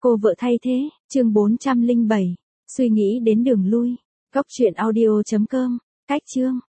Cô vợ thay thế, chương 407. Suy nghĩ đến đường lui. Góc truyện audio.com. Cách chương.